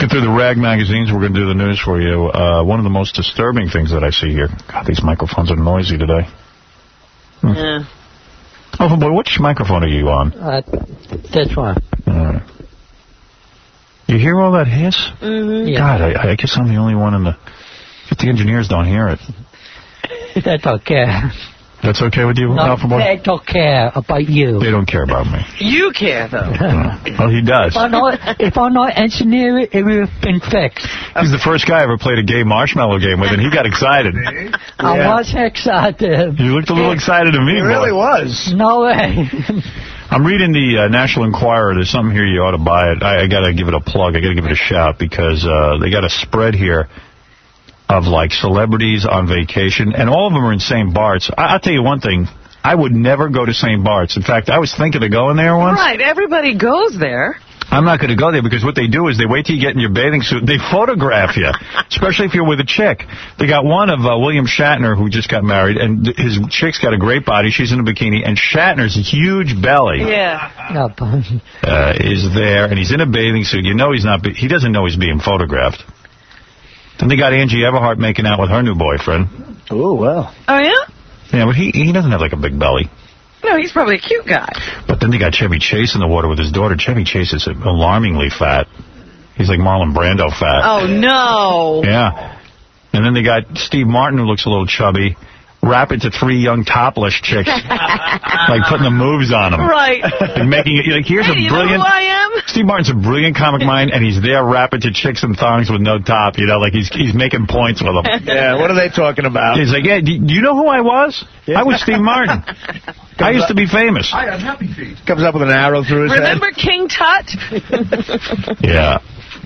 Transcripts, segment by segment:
Get through the rag magazines. We're going to do the news for you. One of the most disturbing things that I see here. God, these microphones are noisy today. Yeah. Oh, boy, which microphone are you on? This one. You hear all that hiss? Mm-hmm. God, I guess I'm the only one in the... If the engineers don't hear it. That's okay. That's okay with you, Alpha Boy? They don't care about you. They don't care about me. You care, though. Well, he does. If I'm not engineering, it would have been fixed. He's the first guy I ever played a gay marshmallow game with, and he got excited. I was excited. You looked a little excited to me, He really was. No way. I'm reading the National Enquirer. There's something here you ought to buy it. I got to give it a plug. I got to give it a shout because they got a spread here of, like, celebrities on vacation, and all of them are in St. Bart's. I'll tell you one thing. I would never go to St. Bart's. In fact, I was thinking of going there once. Right, everybody goes there. I'm not going to go there because what they do is they wait till you get in your bathing suit. They photograph you, especially if you're with a chick. They got one of William Shatner, who just got married, and his chick's got a great body. She's in a bikini, and Shatner's huge belly is there, and he's in a bathing suit. You know he's not. He doesn't know he's being photographed. Then they got Angie Everhart making out with her new boyfriend. Oh, well. Oh, yeah? Yeah, but he doesn't have, like, a big belly. No, he's probably a cute guy. But then they got Chevy Chase in the water with his daughter. Chevy Chase is alarmingly fat. He's like Marlon Brando fat. Oh, no. Yeah. And then they got Steve Martin, who looks a little chubby, rapping to 3 young topless chicks, like putting the moves on them. Right. And making it, like, here's a you brilliant... know who I am? Steve Martin's a brilliant comic mind, and he's there rapping to chicks in thongs with no top, you know, like he's making points with them. Yeah, what are they talking about? He's like, yeah, do you know who I was? Yeah. I was Steve Martin. I used to be famous. Hi, I'm Happy Feet. Comes up with an arrow through his Remember King Tut? Yeah.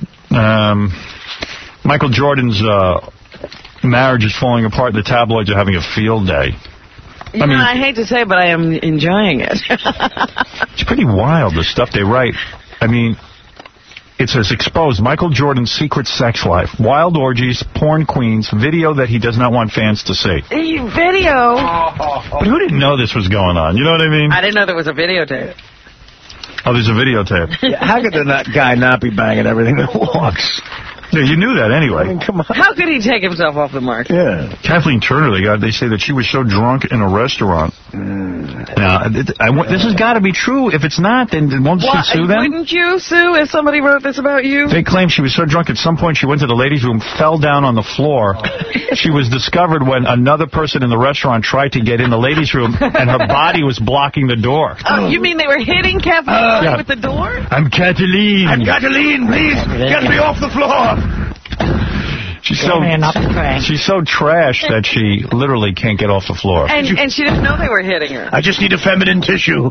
Michael Jordan's marriage is falling apart. The tabloids are having a field day. I hate to say it, but I am enjoying it. It's pretty wild, the stuff they write. I mean, it says, exposed Michael Jordan's secret sex life, wild orgies, porn queens, video that he does not want fans to see. Video? But who didn't know this was going on? You know what I mean? I didn't know there was a videotape. Oh, there's a videotape. How could the guy not be banging everything that walks? Yeah, you knew that anyway. I mean, come on. How could he take himself off the mark? Yeah. Kathleen Turner, they say that she was so drunk in a restaurant. Now, this has got to be true. If it's not, then won't she sue them? Wouldn't you sue if somebody wrote this about you? They claim she was so drunk at some point she went to the ladies' room, fell down on the floor. She was discovered when another person in the restaurant tried to get in the ladies' room, and her body was blocking the door. Oh, you mean they were hitting Kathleen with the door? I'm Kathleen. I'm Kathleen, please. Get me off the floor. She's so trash that she literally can't get off the floor. And she didn't know they were hitting her. I just need a feminine tissue.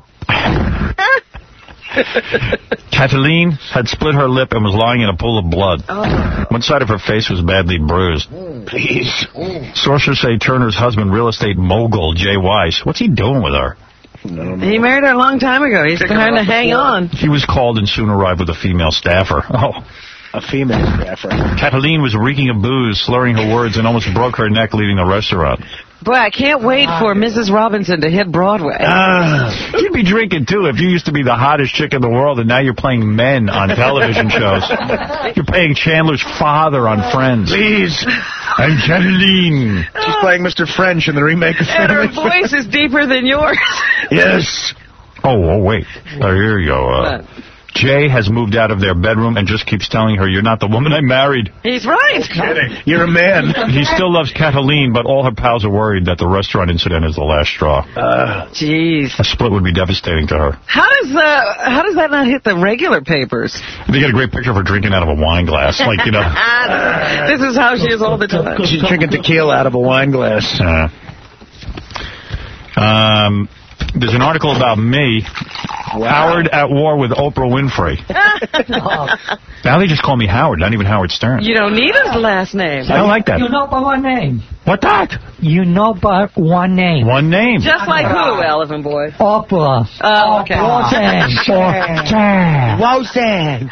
Kathleen had split her lip and was lying in a pool of blood. Oh. One side of her face was badly bruised. Please. Sources say Turner's husband, real estate mogul Jay Weiss, what's he doing with her? He married her a long time ago. He's trying to hang on. He was called and soon arrived with a female staffer. Oh. A female staffer. Kathleen was reeking of booze, slurring her words, and almost broke her neck leaving the restaurant. Boy, I can't wait for Mrs. Robinson to hit Broadway. You'd be drinking, too, if you used to be the hottest chick in the world, and now you're playing men on television shows. You're playing Chandler's father on Friends. Please. I'm Kathleen. She's playing Mr. French in the remake of And her voice is deeper than yours. Yes. Oh, wait. Here you go. Jay has moved out of their bedroom and just keeps telling her, you're not the woman I married. He's right. You're a man. He still loves Kathleen, but all her pals are worried that the restaurant incident is the last straw. Jeez. A split would be devastating to her. How does that not hit the regular papers? They got a great picture of her drinking out of a wine glass. Like, you know. This is how she is all the time. She's drinking tequila out of a wine glass. There's an article about me. Wow. Howard at war with Oprah Winfrey. Now they just call me Howard, not even Howard Stern. You don't need his last name. I don't like that. You know by one name. What that? You know by one name. One name. Just like who, Elephant Boy? Oprah. Oh, okay. Roseanne.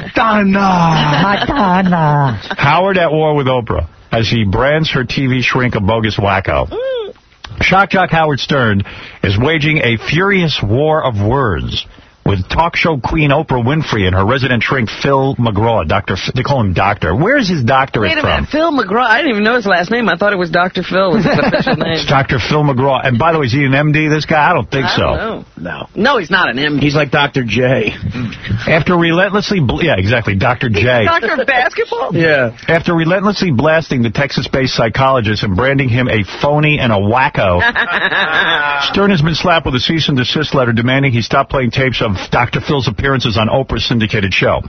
Madonna. Howard at war with Oprah as he brands her TV shrink a bogus wacko. Shock jock Howard Stern is waging a furious war of words with talk show queen Oprah Winfrey and her resident shrink Phil McGraw. They call him Doctor. Where's his doctorate Wait a from? minute, Phil McGraw. I didn't even know his last name. I thought it was Dr. Phil was his official name. It's Dr. Phil McGraw. And by the way, is he an MD, this guy? I don't think so. I don't No. know. No, he's not an MD. He's like Dr. J. After relentlessly... yeah, exactly, Dr. J. Doctor of basketball? Yeah. After relentlessly blasting the Texas-based psychologist and branding him a phony and a wacko, Stern has been slapped with a cease and desist letter demanding he stop playing tapes of Dr. Phil's appearances on Oprah's syndicated show.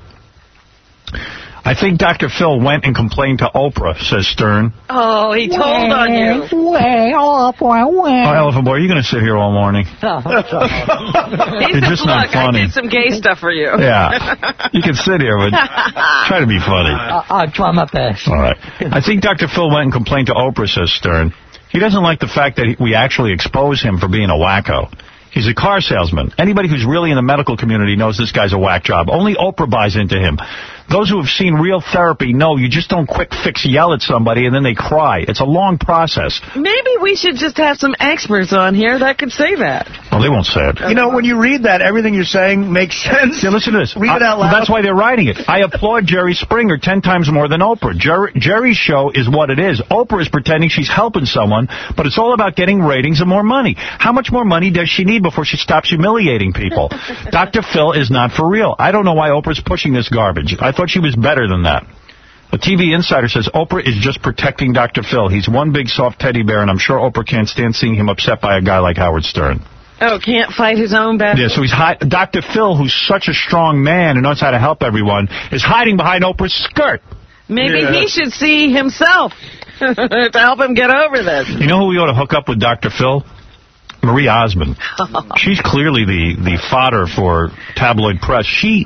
I think Dr. Phil went and complained to Oprah, says Stern. Oh, he told on you. Oh, Elephant Boy, are you going to sit here all morning? He You're said, just not look, funny. I did some gay stuff for you. Yeah. You can sit here, but try to be funny. I'll try my best. All right. I think Dr. Phil went and complained to Oprah, says Stern. He doesn't like the fact that we actually expose him for being a wacko. He's a car salesman. Anybody who's really in the medical community knows this guy's a whack job. Only Oprah buys into him. Those who have seen real therapy know you just don't quick fix yell at somebody and then they cry. It's a long process. Maybe we should just have some experts on here that could say that. Well, they won't say it. You know, when you read that, everything you're saying makes sense. Yeah, listen to this. Read it out loud. That's why they're writing it. I applaud Jerry Springer 10 times more than Oprah. Jerry's show is what it is. Oprah is pretending she's helping someone, but it's all about getting ratings and more money. How much more money does she need before she stops humiliating people? Dr. Phil is not for real. I don't know why Oprah's pushing this garbage. I thought she was better than that. A TV insider says Oprah is just protecting Dr. Phil. He's one big soft teddy bear, and I'm sure Oprah can't stand seeing him upset by a guy like Howard Stern. Oh, can't fight his own battle? Yeah, so he's Dr. Phil, who's such a strong man and knows how to help everyone, is hiding behind Oprah's skirt. Maybe he should see himself to help him get over this. You know who we ought to hook up with Dr. Phil? Marie Osmond. She's clearly the fodder for tabloid press.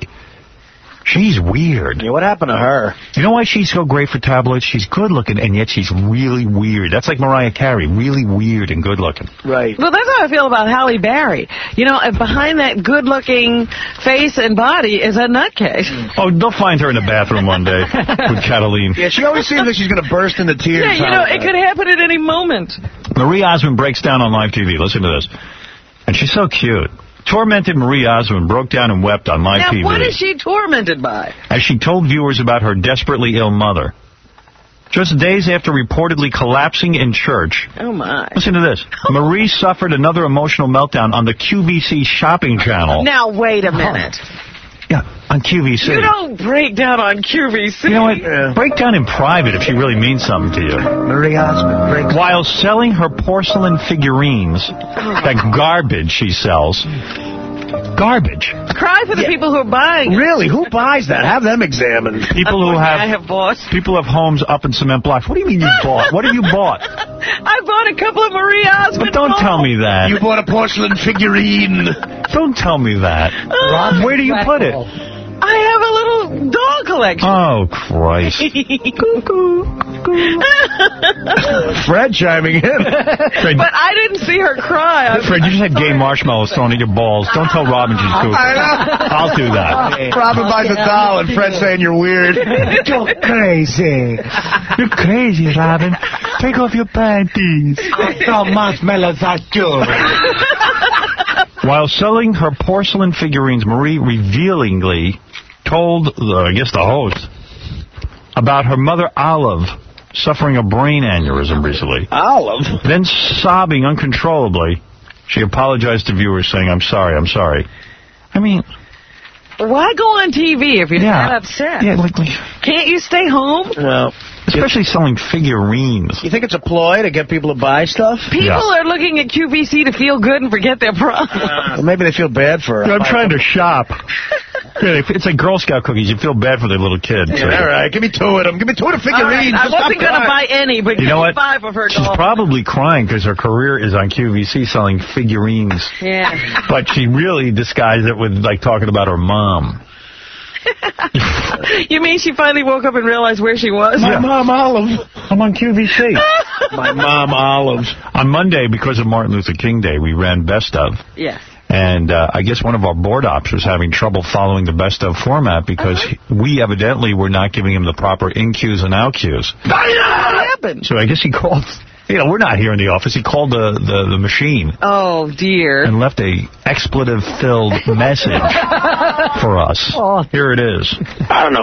She's weird. Yeah, what happened to her? You know why she's so great for tabloids? She's good-looking, and yet she's really weird. That's like Mariah Carey, really weird and good-looking. Right. Well, that's how I feel about Halle Berry. You know, behind that good-looking face and body is a nutcase. Oh, they'll find her in the bathroom one day with Cataline. Yeah, she always seems like she's going to burst into tears. Yeah, you know, it could happen at any moment. Marie Osmond breaks down on live TV. Listen to this. And she's so cute. Tormented Marie Osmond broke down and wept on live TV. Now, what is she tormented by? As she told viewers about her desperately ill mother. Just days after reportedly collapsing in church. Oh, my. Listen to this. Marie suffered another emotional meltdown on the QVC shopping channel. Now, wait a minute. Yeah, on QVC. You don't break down on QVC. You know what? Yeah. Break down in private if she really means something to you. Marie Osmond breaks. While selling her porcelain figurines, that garbage she sells. Garbage. Cry for the people who are buying it. Really? Who buys that? Have them examined. People who I have bought. People have homes up in cement blocks. What do you mean you bought? What have you bought? I bought a couple of Marie Osmond. But don't tell me that. You bought a porcelain figurine. Don't tell me that. Where do you put it? I have a little doll collection. Oh, Christ. Fred chiming in. Fred, but I didn't see her cry. Fred, you just had gay marshmallows thrown at your balls. Don't tell Robin she's cool. I'll do that. Robin buys a doll and Fred's saying you're weird. You're crazy. You're crazy, Robin. Take off your panties. No marshmallows are good. While selling her porcelain figurines, Marie revealingly told, the host, about her mother, Olive, suffering a brain aneurysm recently. Olive? Then sobbing uncontrollably, she apologized to viewers saying, I'm sorry. I mean... Why go on TV if you're that upset? Yeah, like... Can't you stay home? Well... Especially selling figurines. You think it's a ploy to get people to buy stuff? People are looking at QVC to feel good and forget their problems. Well, maybe they feel bad for her. I'm trying to shop. It's like Girl Scout cookies. You feel bad for their little kids. Yeah, all right, give me two of them. Give me two of the figurines. Right, I wasn't going to buy any, but you know what? 5 of her dolls. She's probably crying because her career is on QVC selling figurines. Yeah. But she really disguised it with, like, talking about her mom. You mean she finally woke up and realized where she was? My mom, Olive. I'm on QVC. My mom, Olive. On Monday, because of Martin Luther King Day, we ran Best Of. Yes. And I guess one of our board ops was having trouble following the Best Of format because we evidently were not giving him the proper in cues and out cues. What happened? So I guess he called You know, we're not here in the office. He called the machine. Oh, dear. And left a expletive-filled message for us. Here it is. I don't know